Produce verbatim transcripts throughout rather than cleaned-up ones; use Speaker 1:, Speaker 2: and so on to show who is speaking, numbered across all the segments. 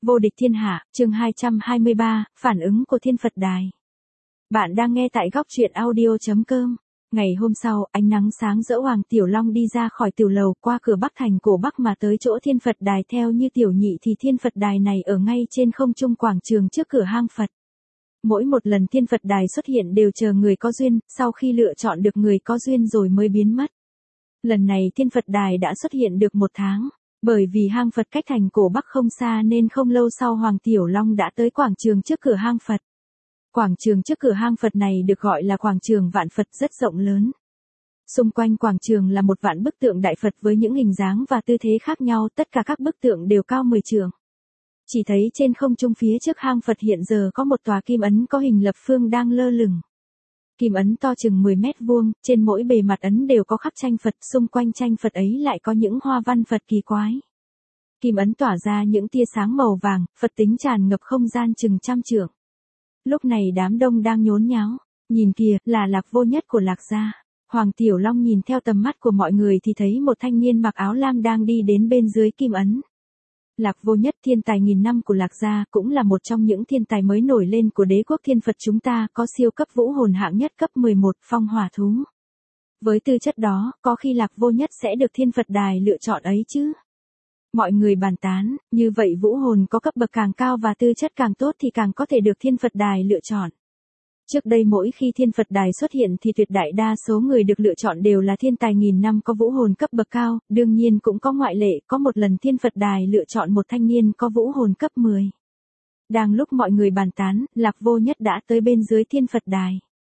Speaker 1: Vô địch thiên hạ, chương hai trăm hai mươi ba, phản ứng của Thiên Phật Đài. Bạn đang nghe tại góc truyện audio chấm com. Ngày hôm sau, ánh nắng sáng rỡ, Hoàng Tiểu Long đi ra khỏi tiểu lầu, qua cửa Bắc thành cổ Bắc mà tới chỗ Thiên Phật Đài. Theo như tiểu nhị thì Thiên Phật Đài này ở ngay trên không trung quảng trường trước cửa hang Phật. Mỗi một lần Thiên Phật Đài xuất hiện đều chờ người có duyên, sau khi lựa chọn được người có duyên rồi mới biến mất. Lần này Thiên Phật Đài đã xuất hiện được một tháng. Bởi vì hang Phật cách thành cổ Bắc không xa nên không lâu sau Hoàng Tiểu Long đã tới quảng trường trước cửa hang Phật. Quảng trường trước cửa hang Phật này được gọi là quảng trường vạn Phật, rất rộng lớn. Xung quanh quảng trường là một vạn bức tượng Đại Phật với những hình dáng và tư thế khác nhau, tất cả các bức tượng đều cao mười trượng. Chỉ thấy trên không trung phía trước hang Phật hiện giờ có một tòa kim ấn có hình lập phương đang lơ lửng. Kim ấn to chừng mười mét vuông, trên mỗi bề mặt ấn đều có khắc tranh Phật, xung quanh tranh Phật ấy lại có những hoa văn Phật kỳ quái. Kim ấn tỏa ra những tia sáng màu vàng, Phật tính tràn ngập không gian chừng trăm trượng. Lúc này đám đông đang nhốn nháo, nhìn kìa, là Lạc Vô Nhất của Lạc gia. Hoàng Tiểu Long nhìn theo tầm mắt của mọi người thì thấy một thanh niên mặc áo lam đang đi đến bên dưới kim ấn. Lạc Vô Nhất, thiên tài nghìn năm của Lạc gia, cũng là một trong những thiên tài mới nổi lên của đế quốc Thiên Phật chúng ta, có siêu cấp vũ hồn hạng nhất cấp mười một, phong hỏa thú. Với tư chất đó, có khi Lạc Vô Nhất sẽ được Thiên Phật Đài lựa chọn ấy chứ. Mọi người bàn tán, như vậy vũ hồn có cấp bậc càng cao và tư chất càng tốt thì càng có thể được Thiên Phật Đài lựa chọn. Trước đây mỗi khi Thiên Phật Đài xuất hiện thì tuyệt đại đa số người được lựa chọn đều là thiên tài nghìn năm có vũ hồn cấp bậc cao, đương nhiên cũng có ngoại lệ, có một lần Thiên Phật Đài lựa chọn một thanh niên có vũ hồn cấp mười. Đang lúc mọi người bàn tán, Lạc Vô Nhất đã tới bên dưới Thiên Phật Đài.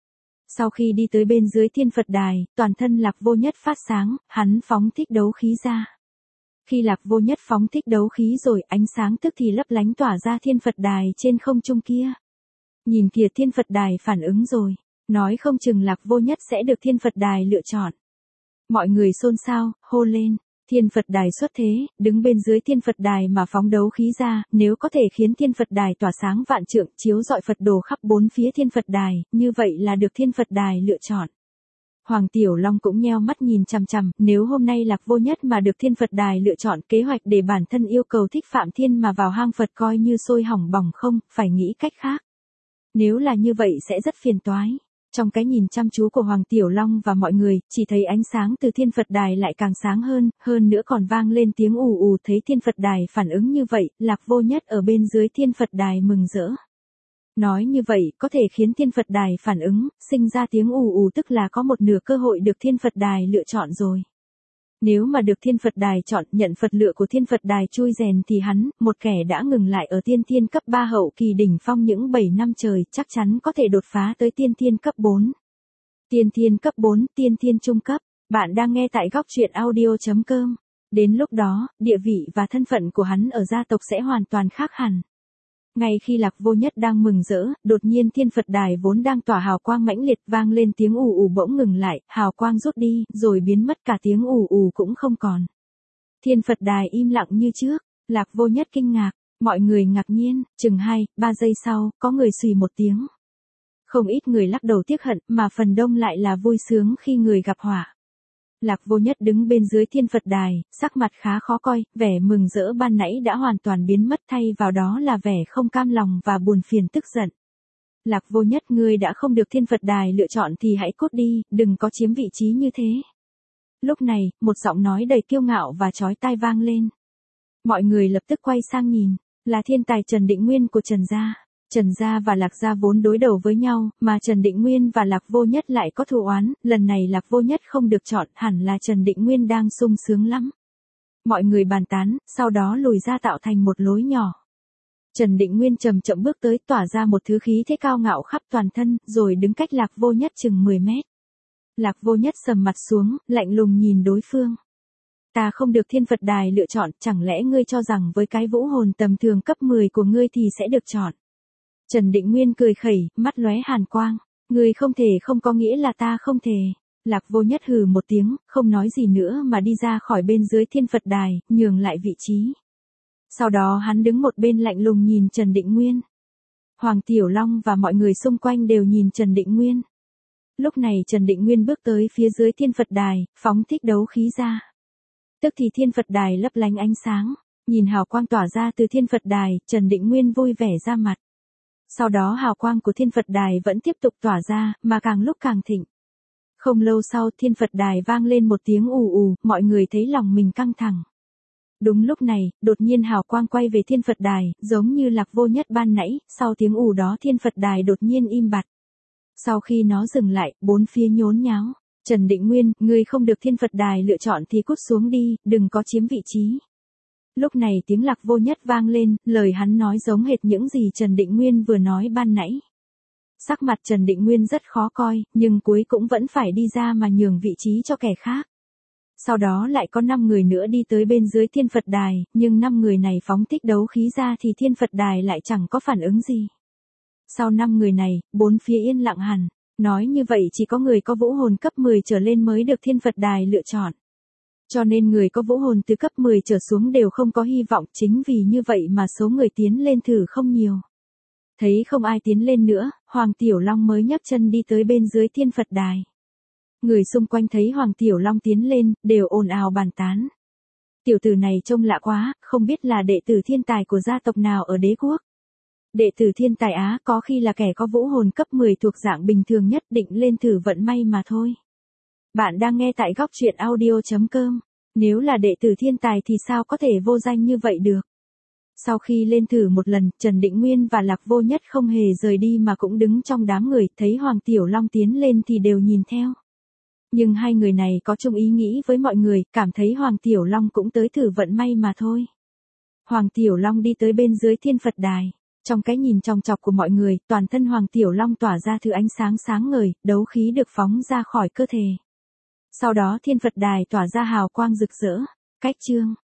Speaker 1: Sau khi đi tới bên dưới Thiên Phật Đài, toàn thân Lạc Vô Nhất phát sáng, hắn phóng thích đấu khí ra. Khi Lạc Vô Nhất phóng thích đấu khí rồi, ánh sáng tức thì lấp lánh tỏa ra Thiên Phật Đài trên không trung kia. Nhìn kìa, Thiên Phật Đài phản ứng rồi, nói không chừng Lạc Vô Nhất sẽ được Thiên Phật Đài lựa chọn. Mọi người xôn xao, hô lên, Thiên Phật Đài xuất thế, đứng bên dưới Thiên Phật Đài mà phóng đấu khí ra, nếu có thể khiến Thiên Phật Đài tỏa sáng vạn trượng, chiếu rọi Phật đồ khắp bốn phía Thiên Phật Đài, như vậy là được Thiên Phật Đài lựa chọn. Hoàng Tiểu Long cũng nheo mắt nhìn chằm chằm, nếu hôm nay Lạc Vô Nhất mà được Thiên Phật Đài lựa chọn, kế hoạch để bản thân yêu cầu Thích Phạm Thiên mà vào hang Phật coi như sôi hỏng bỏng không, phải nghĩ cách khác. Nếu là như vậy sẽ rất phiền toái. Trong cái nhìn chăm chú của Hoàng Tiểu Long và mọi người, chỉ thấy ánh sáng từ Thiên Phật Đài lại càng sáng hơn, hơn nữa còn vang lên tiếng ù ù. Thấy Thiên Phật Đài phản ứng như vậy, Lạc Vô Nhất ở bên dưới Thiên Phật Đài mừng rỡ. Nói như vậy, có thể khiến Thiên Phật Đài phản ứng, sinh ra tiếng ù ù, tức là có một nửa cơ hội được Thiên Phật Đài lựa chọn rồi. Nếu mà được Thiên Phật Đài chọn, nhận Phật lựa của Thiên Phật Đài chui rèn thì hắn, một kẻ đã ngừng lại ở tiên thiên cấp ba hậu kỳ đỉnh phong những bảy năm trời, chắc chắn có thể đột phá tới tiên thiên cấp bốn. Tiên thiên cấp bốn, tiên thiên trung cấp. Bạn đang nghe tại góc truyện audio chấm com. Đến lúc đó, địa vị và thân phận của hắn ở gia tộc sẽ hoàn toàn khác hẳn. Ngay khi Lạc Vô Nhất đang mừng rỡ, đột nhiên Thiên Phật Đài vốn đang tỏa hào quang mãnh liệt vang lên tiếng ù ù, bỗng ngừng lại, hào quang rút đi, rồi biến mất, cả tiếng ù ù cũng không còn. Thiên Phật Đài im lặng như trước, Lạc Vô Nhất kinh ngạc, mọi người ngạc nhiên, chừng hai, ba giây sau, có người xùy một tiếng. Không ít người lắc đầu tiếc hận, mà phần đông lại là vui sướng khi người gặp họa. Lạc Vô Nhất đứng bên dưới Thiên Phật Đài, sắc mặt khá khó coi, vẻ mừng rỡ ban nãy đã hoàn toàn biến mất, thay vào đó là vẻ không cam lòng và buồn phiền tức giận. Lạc Vô Nhất, ngươi đã không được Thiên Phật Đài lựa chọn thì hãy cút đi, đừng có chiếm vị trí như thế. Lúc này, một giọng nói đầy kiêu ngạo và chói tai vang lên. Mọi người lập tức quay sang nhìn, là thiên tài Trần Định Nguyên của Trần gia. Trần gia và Lạc gia vốn đối đầu với nhau, mà Trần Định Nguyên và Lạc Vô Nhất lại có thù oán, lần này Lạc Vô Nhất không được chọn, hẳn là Trần Định Nguyên đang sung sướng lắm. Mọi người bàn tán, sau đó lùi ra tạo thành một lối nhỏ. Trần Định Nguyên chậm chậm bước tới, tỏa ra một thứ khí thế cao ngạo khắp toàn thân, rồi đứng cách Lạc Vô Nhất chừng mười mét. Lạc Vô Nhất sầm mặt xuống, lạnh lùng nhìn đối phương. Ta không được Thiên Phật Đài lựa chọn, chẳng lẽ ngươi cho rằng với cái vũ hồn tầm thường cấp mười của ngươi thì sẽ được chọn? Trần Định Nguyên cười khẩy, mắt lóe hàn quang. Ngươi không thể không có nghĩa là ta không thể. Lạc Vô Nhất hừ một tiếng, không nói gì nữa mà đi ra khỏi bên dưới Thiên Phật Đài, nhường lại vị trí. Sau đó hắn đứng một bên lạnh lùng nhìn Trần Định Nguyên. Hoàng Tiểu Long và mọi người xung quanh đều nhìn Trần Định Nguyên. Lúc này Trần Định Nguyên bước tới phía dưới Thiên Phật Đài, phóng thích đấu khí ra. Tức thì Thiên Phật Đài lấp lánh ánh sáng. Nhìn hào quang tỏa ra từ Thiên Phật Đài, Trần Định Nguyên vui vẻ ra mặt. Sau đó hào quang của Thiên Phật Đài vẫn tiếp tục tỏa ra, mà càng lúc càng thịnh. Không lâu sau Thiên Phật Đài vang lên một tiếng ù ù, mọi người thấy lòng mình căng thẳng. Đúng lúc này, đột nhiên hào quang quay về Thiên Phật Đài, giống như Lạc Vô Nhất ban nãy, sau tiếng ù đó Thiên Phật Đài đột nhiên im bặt. Sau khi nó dừng lại, bốn phía nhốn nháo. Trần Định Nguyên, ngươi không được Thiên Phật Đài lựa chọn thì cút xuống đi, đừng có chiếm vị trí. Lúc này tiếng Lạc Vô Nhất vang lên, lời hắn nói giống hệt những gì Trần Định Nguyên vừa nói ban nãy. Sắc mặt Trần Định Nguyên rất khó coi, nhưng cuối cũng vẫn phải đi ra mà nhường vị trí cho kẻ khác. Sau đó lại có năm người nữa đi tới bên dưới Thiên Phật Đài, nhưng năm người này phóng thích đấu khí ra thì Thiên Phật Đài lại chẳng có phản ứng gì. Sau năm người này, bốn phía yên lặng hẳn. Nói như vậy chỉ có người có vũ hồn cấp mười trở lên mới được Thiên Phật Đài lựa chọn. Cho nên người có vũ hồn từ cấp mười trở xuống đều không có hy vọng, chính vì như vậy mà số người tiến lên thử không nhiều. Thấy không ai tiến lên nữa, Hoàng Tiểu Long mới nhấc chân đi tới bên dưới Thiên Phật Đài. Người xung quanh thấy Hoàng Tiểu Long tiến lên, đều ồn ào bàn tán. Tiểu tử này trông lạ quá, không biết là đệ tử thiên tài của gia tộc nào ở đế quốc. Đệ tử thiên tài Á có khi là kẻ có vũ hồn cấp mười thuộc dạng bình thường nhất, định lên thử vận may mà thôi. Bạn đang nghe tại góc truyện audio chấm com. Nếu là đệ tử thiên tài thì sao có thể vô danh như vậy được. Sau khi lên thử một lần, Trần Định Nguyên và Lạc Vô Nhất không hề rời đi mà cũng đứng trong đám người, thấy Hoàng Tiểu Long tiến lên thì đều nhìn theo. Nhưng hai người này có chung ý nghĩ với mọi người, cảm thấy Hoàng Tiểu Long cũng tới thử vận may mà thôi. Hoàng Tiểu Long đi tới bên dưới Thiên Phật Đài. Trong cái nhìn chòng chọc của mọi người, toàn thân Hoàng Tiểu Long tỏa ra thứ ánh sáng sáng ngời, đấu khí được phóng ra khỏi cơ thể. Sau đó Thiên Phật Đài tỏa ra hào quang rực rỡ. Cách chương